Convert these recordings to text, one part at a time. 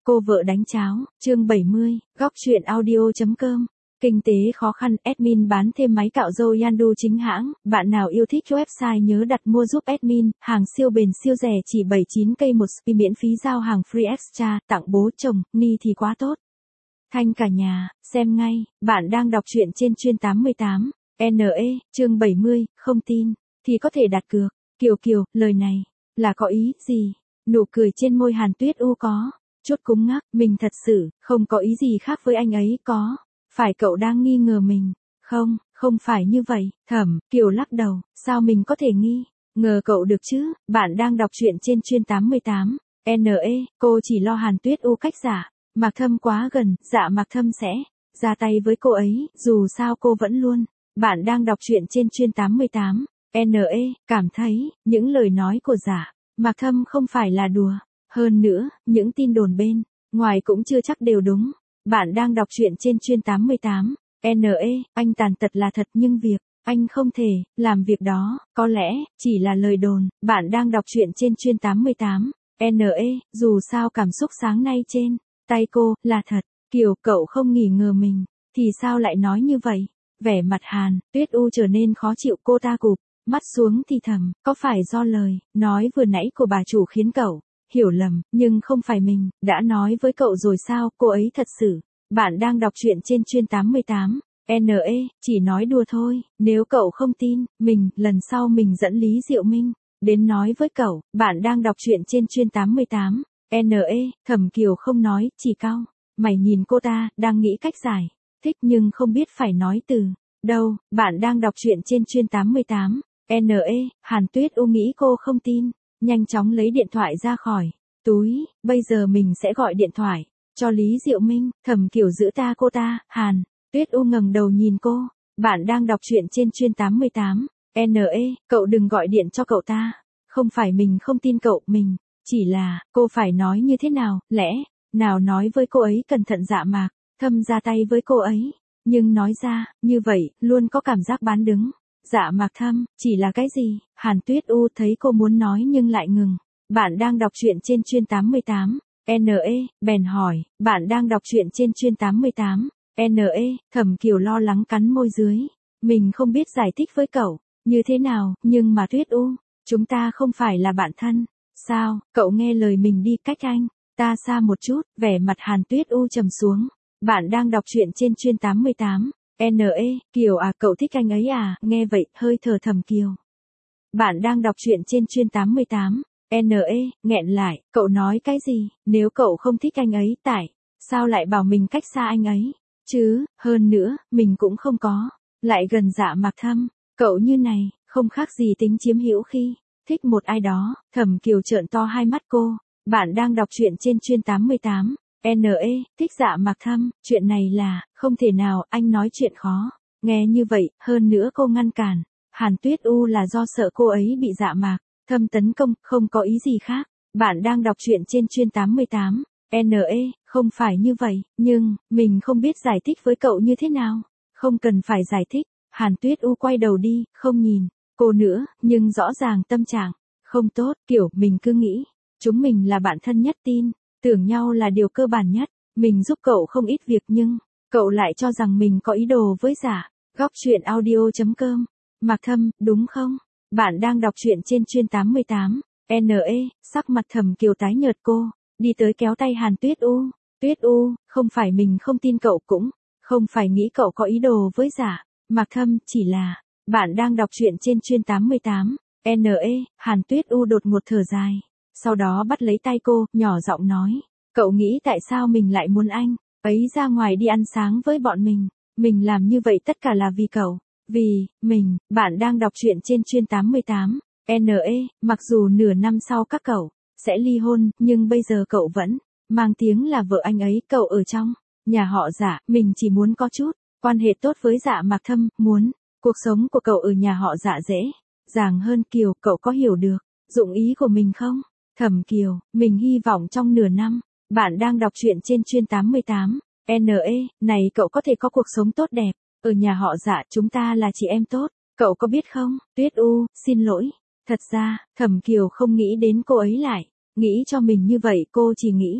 Cô vợ đánh cháo, chương 70, góc chuyện audio.com. Kinh tế khó khăn, admin bán thêm máy cạo râu Yandu chính hãng, bạn nào yêu thích website nhớ đặt mua giúp admin, hàng siêu bền siêu rẻ chỉ 79k một spi miễn phí giao hàng free extra, tặng bố chồng, ni thì quá tốt. Thanh cả nhà, xem ngay, bạn đang đọc truyện trên chuyên 88, NE, chương 70, không tin, thì có thể đặt cược. Kiều, lời này, là có ý gì? Nụ cười trên môi Hàn Tuyết U có chút cứng ngắc, mình thật sự, không có ý gì khác với anh ấy có. Phải cậu đang nghi ngờ mình? Không phải như vậy, Thẩm Kiều lắc đầu, sao mình có thể nghi ngờ cậu được chứ, bạn đang đọc truyện trên chuyên 88, NE, cô chỉ lo Hàn Tuyết U cách Dạ Mạc Thâm quá gần, Dạ Mạc Thâm sẽ ra tay với cô ấy, dù sao cô vẫn luôn. Bạn đang đọc truyện trên chuyên 88, NE, cảm thấy, những lời nói của Dạ Mạc Thâm không phải là đùa. Hơn nữa, những tin đồn bên ngoài cũng chưa chắc đều đúng. Bạn đang đọc truyện trên chuyên 88, NE, anh tàn tật là thật nhưng việc anh không thể làm việc đó, có lẽ chỉ là lời đồn. Bạn đang đọc truyện trên chuyên 88, NE, dù sao cảm xúc sáng nay trên tay cô là thật. Kiều, cậu không nghi ngờ mình, thì sao lại nói như vậy? Vẻ mặt Hàn Tuyết U trở nên khó chịu, cô ta cụp mắt xuống thì thầm, có phải do lời nói vừa nãy của bà chủ khiến cậu hiểu lầm, nhưng không phải mình đã nói với cậu rồi sao, cô ấy thật sự. Bạn đang đọc truyện trên chuyên 88, NE, chỉ nói đùa thôi, nếu cậu không tin, lần sau mình dẫn Lý Diệu Minh đến nói với cậu. Bạn đang đọc truyện trên chuyên 88, NE, Thẩm Kiều không nói, chỉ cau mày nhìn cô ta, đang nghĩ cách giải thích nhưng không biết phải nói từ đâu. Bạn đang đọc truyện trên chuyên 88, NE, Hàn Tuyết U nghĩ cô không tin, nhanh chóng lấy điện thoại ra khỏi túi, bây giờ mình sẽ gọi điện thoại cho Lý Diệu Minh. Thẩm Kiều giữ cô ta, Hàn Tuyết U ngẩng đầu nhìn cô. Bạn đang đọc truyện trên chuyên 88, NE, cậu đừng gọi điện cho cậu ta, không phải mình không tin cậu, mình chỉ là, cô phải nói như thế nào, lẽ nào nói với cô ấy cẩn thận Dạ Mạc Thâm ra tay với cô ấy, nhưng nói ra, như vậy, luôn có cảm giác bán đứng. Dạ Mạc Thâm, chỉ là cái gì? Hàn Tuyết U thấy cô muốn nói nhưng lại ngừng. Bạn đang đọc truyện trên chuyên 88, NE, bèn hỏi, bạn đang đọc truyện trên chuyên 88, NE, Thẩm Kiều lo lắng cắn môi dưới. Mình không biết giải thích với cậu như thế nào, nhưng mà Tuyết U, chúng ta không phải là bạn thân. Sao, cậu nghe lời mình đi, cách anh ta xa một chút. Vẻ mặt Hàn Tuyết U trầm xuống. Bạn đang đọc truyện trên chuyên 88, NE, Kiều à, cậu thích anh ấy à? Nghe vậy, hơi thở Thẩm Kiều. Bạn đang đọc truyện trên chuyên 88, NE, nghẹn lại, cậu nói cái gì? Nếu cậu không thích anh ấy, tại sao lại bảo mình cách xa anh ấy? Chứ, hơn nữa, mình cũng không có lại gần Dạ Mạc Thâm. Cậu như này, không khác gì tính chiếm hữu khi thích một ai đó. Thẩm Kiều trợn to hai mắt cô. Bạn đang đọc truyện trên chuyên 88, NE, thích Dạ Mạc Thâm, chuyện này là không thể nào, anh nói chuyện khó nghe như vậy. Hơn nữa cô ngăn cản Hàn Tuyết U là do sợ cô ấy bị Dạ Mạc Thâm tấn công, không có ý gì khác. Bạn đang đọc truyện trên chuyên 88, NE, không phải như vậy, nhưng mình không biết giải thích với cậu như thế nào. Không cần phải giải thích. Hàn Tuyết U quay đầu đi, không nhìn cô nữa, nhưng rõ ràng tâm trạng không tốt. Kiểu, mình cứ nghĩ chúng mình là bạn thân nhất, tin tưởng nhau là điều cơ bản nhất. Mình giúp cậu không ít việc nhưng cậu lại cho rằng mình có ý đồ với Dạ. Góc chuyện audio.com. Mạc Thâm, đúng không? Bạn đang đọc truyện trên chuyên 88, NE, sắc mặt Thẩm Kiều tái nhợt, cô đi tới kéo tay Hàn Tuyết U. Tuyết U, không phải mình không tin cậu, cũng không phải nghĩ cậu có ý đồ với Dạ Mạc Thâm, chỉ là. Bạn đang đọc truyện trên chuyên 88, NE, Hàn Tuyết U đột ngột thở dài. Sau đó bắt lấy tay cô, nhỏ giọng nói, cậu nghĩ tại sao mình lại muốn anh ấy ra ngoài đi ăn sáng với bọn mình? Mình làm như vậy tất cả là vì cậu, vì mình. Bạn đang đọc truyện trên chuyên 88, NE, mặc dù nửa năm sau các cậu sẽ ly hôn, nhưng bây giờ cậu vẫn mang tiếng là vợ anh ấy. Cậu ở trong nhà họ Dạ, mình chỉ muốn có chút quan hệ tốt với Dạ Mạc Thâm, muốn cuộc sống của cậu ở nhà họ Dạ dễ dàng hơn. Kiều, cậu có hiểu được dụng ý của mình không? Thẩm Kiều, mình hy vọng trong nửa năm. Bạn đang đọc truyện trên chuyên 88, NE, này cậu có thể có cuộc sống tốt đẹp ở nhà họ Dạ, chúng ta là chị em tốt, cậu có biết không? Tuyết U, xin lỗi. Thật ra, Thẩm Kiều không nghĩ đến cô ấy lại nghĩ cho mình như vậy, cô chỉ nghĩ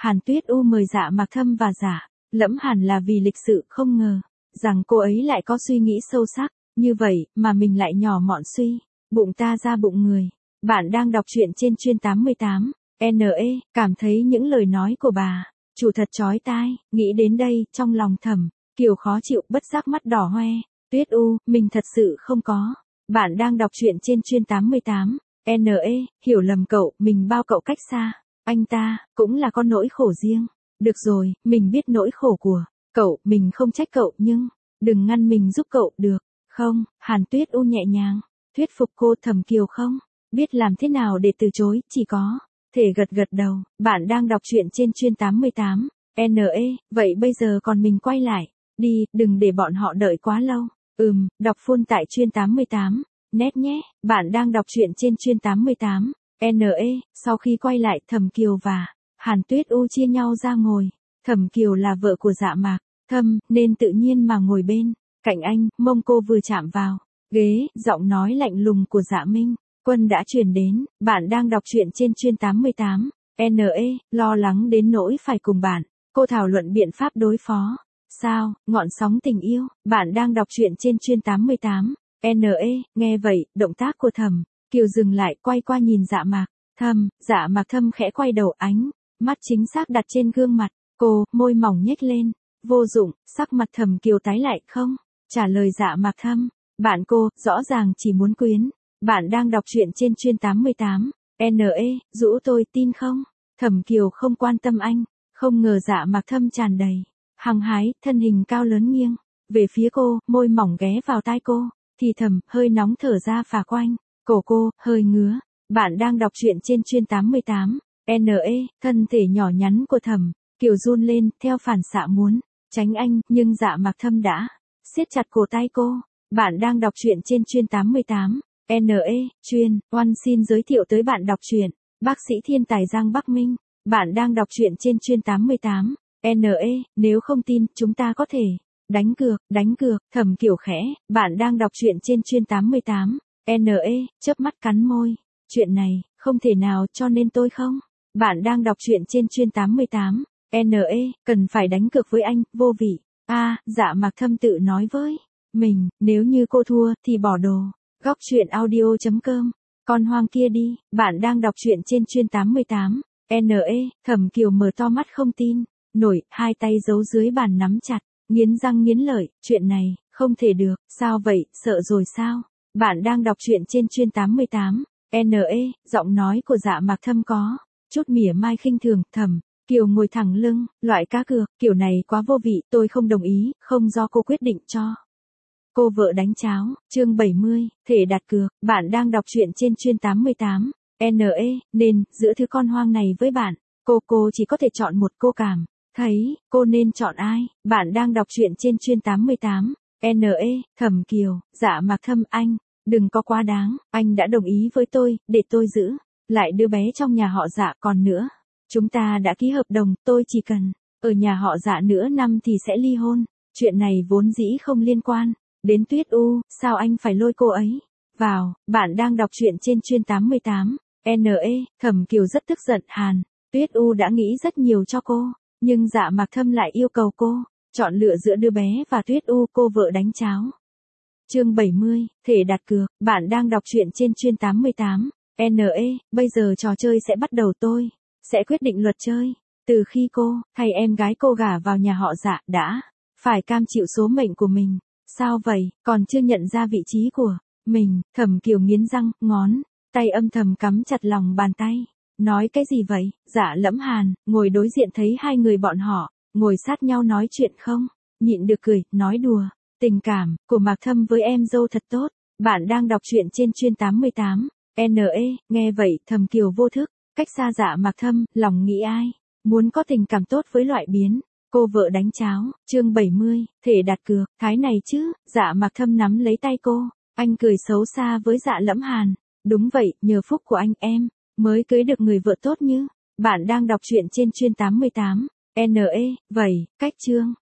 Hàn Tuyết U mời Dạ Mạc Thâm và Dạ Lẫm Hàn là vì lịch sự, không ngờ rằng cô ấy lại có suy nghĩ sâu sắc như vậy mà mình lại nhỏ mọn suy, bụng ta ra bụng người. Bạn đang đọc truyện trên chuyên 88. NE, cảm thấy những lời nói của bà chủ thật chói tai, nghĩ đến đây, trong lòng Thẩm Kiều khó chịu, bất giác mắt đỏ hoe. Tuyết U, mình thật sự không có. Bạn đang đọc truyện trên chuyên 88. NE, hiểu lầm cậu, mình bao cậu cách xa. Anh ta cũng là có nỗi khổ riêng. Được rồi, mình biết nỗi khổ của cậu, mình không trách cậu, nhưng đừng ngăn mình giúp cậu, được không? Hàn Tuyết U nhẹ nhàng thuyết phục cô. Thẩm Kiều không biết làm thế nào để từ chối, chỉ có thể gật gật đầu. Bạn đang đọc truyện trên chuyên 88. NE, vậy bây giờ còn mình quay lại đi, đừng để bọn họ đợi quá lâu. Đọc full tại chuyên 88. Net nhé. Bạn đang đọc truyện trên chuyên 88. NE, sau khi quay lại, Thẩm Kiều và Hàn Tuyết U chia nhau ra ngồi. Thẩm Kiều là vợ của Dạ Mạc Thâm, nên tự nhiên mà ngồi bên cạnh anh, mông cô vừa chạm vào ghế, giọng nói lạnh lùng của Dạ Minh Quân đã truyền đến. Bạn đang đọc truyện trên chuyên 88. NE, lo lắng đến nỗi phải cùng bạn cô thảo luận biện pháp đối phó. Sao, ngọn sóng tình yêu. Bạn đang đọc truyện trên chuyên 88. NE, nghe vậy, động tác của Thẩm Kiều dừng lại, quay qua nhìn Dạ Mạc Thâm. Dạ Mạc Thâm khẽ quay đầu, ánh mắt chính xác đặt trên gương mặt cô, môi mỏng nhếch lên. Vô dụng, sắc mặt Thẩm Kiều tái lại. Không trả lời Dạ Mạc Thâm. Bạn cô, rõ ràng chỉ muốn quyến. Bạn đang đọc truyện trên chuyên 88. NE, dỗ tôi, tin không? Thẩm Kiều không quan tâm anh. Không ngờ Dạ Mạc Thâm tràn đầy hăng hái, thân hình cao lớn nghiêng về phía cô, môi mỏng ghé vào tai cô, thì thầm, hơi nóng thở ra phả quanh cổ cô, hơi ngứa. Bạn đang đọc truyện trên chuyên 88. NE, thân thể nhỏ nhắn của Thẩm Kiều run lên, theo phản xạ muốn tránh anh, nhưng Dạ Mạc Thâm đã siết chặt cổ tay cô. Bạn đang đọc truyện trên chuyên 88. NE, chuyên, Oan xin giới thiệu tới bạn đọc truyện, bác sĩ thiên tài Giang Bắc Minh. Bạn đang đọc truyện trên chuyên 88. NE, nếu không tin, chúng ta có thể đánh cược, Thẩm Kiều khẽ. Bạn đang đọc truyện trên chuyên 88. NE, chớp mắt cắn môi. Chuyện này, không thể nào, cho nên tôi không. Bạn đang đọc truyện trên chuyên 88. NE, cần phải đánh cược với anh, vô vị. Dạ Mạc Thâm tự nói với mình, nếu như cô thua, thì bỏ đồ. Góc truyện audio.com. Con hoang kia đi. Bạn đang đọc truyện trên chuyên 88. NE, Thẩm Kiều mở to mắt không tin nổi, hai tay giấu dưới bàn nắm chặt, nghiến răng nghiến lợi. Chuyện này, không thể được. Sao vậy, sợ rồi sao? Bạn đang đọc truyện trên chuyên 88. NE, giọng nói của Dạ Mạc Thâm có chút mỉa mai khinh thường. Thẩm Kiều ngồi thẳng lưng, loại cá cược kiểu này quá vô vị, tôi không đồng ý, không do cô quyết định cho cô vợ đánh cháo. Chương 70, thể đặt cược. Bạn đang đọc truyện trên chuyên 88. NE, nên, giữa thứ con hoang này với bạn, cô chỉ có thể chọn một. Cô cảm thấy, cô nên chọn ai? Bạn đang đọc truyện trên chuyên 88. NE, Thẩm Kiều, Dạ Mạc Thâm, anh đừng có quá đáng, anh đã đồng ý với tôi, để tôi giữ lại đứa bé trong nhà họ Dạ. Còn nữa, chúng ta đã ký hợp đồng, tôi chỉ cần ở nhà họ Dạ nửa năm thì sẽ ly hôn. Chuyện này vốn dĩ không liên quan đến Tuyết U, sao anh phải lôi cô ấy vào? Bạn đang đọc truyện trên chuyên 88. NE, Thẩm Kiều rất tức giận. Hàn Tuyết U đã nghĩ rất nhiều cho cô, nhưng Dạ Mạc Thâm lại yêu cầu cô chọn lựa giữa đứa bé và Tuyết U, cô vợ đánh cháo. Chương 70, thể đặt cược. Bạn đang đọc truyện trên chuyên 88. NE, bây giờ trò chơi sẽ bắt đầu, tôi sẽ quyết định luật chơi. Từ khi cô thay em gái cô gả vào nhà họ Dạ, đã phải cam chịu số mệnh của mình. Sao vậy, còn chưa nhận ra vị trí của mình? Thẩm Kiều nghiến răng, ngón tay âm thầm cắm chặt lòng bàn tay. Nói cái gì vậy? Dạ Lẫm Hàn ngồi đối diện thấy hai người bọn họ ngồi sát nhau nói chuyện không nhịn được cười, nói đùa. Tình cảm của Mạc Thâm với em dâu thật tốt. Bạn đang đọc truyện trên chuyên 88. NE, nghe vậy, Thẩm Kiều vô thức cách xa Dạ Mạc Thâm, lòng nghĩ ai muốn có tình cảm tốt với loại biến cô vợ đánh cháo. Chương 70, thể đặt cược. Thái này chứ? Dạ Mạc Thâm nắm lấy tay cô, anh cười xấu xa với Dạ Lẫm Hàn. Đúng vậy, nhờ phúc của anh em mới cưới được người vợ tốt như. Bạn đang đọc truyện trên chuyên 88. NE, vậy, cách chương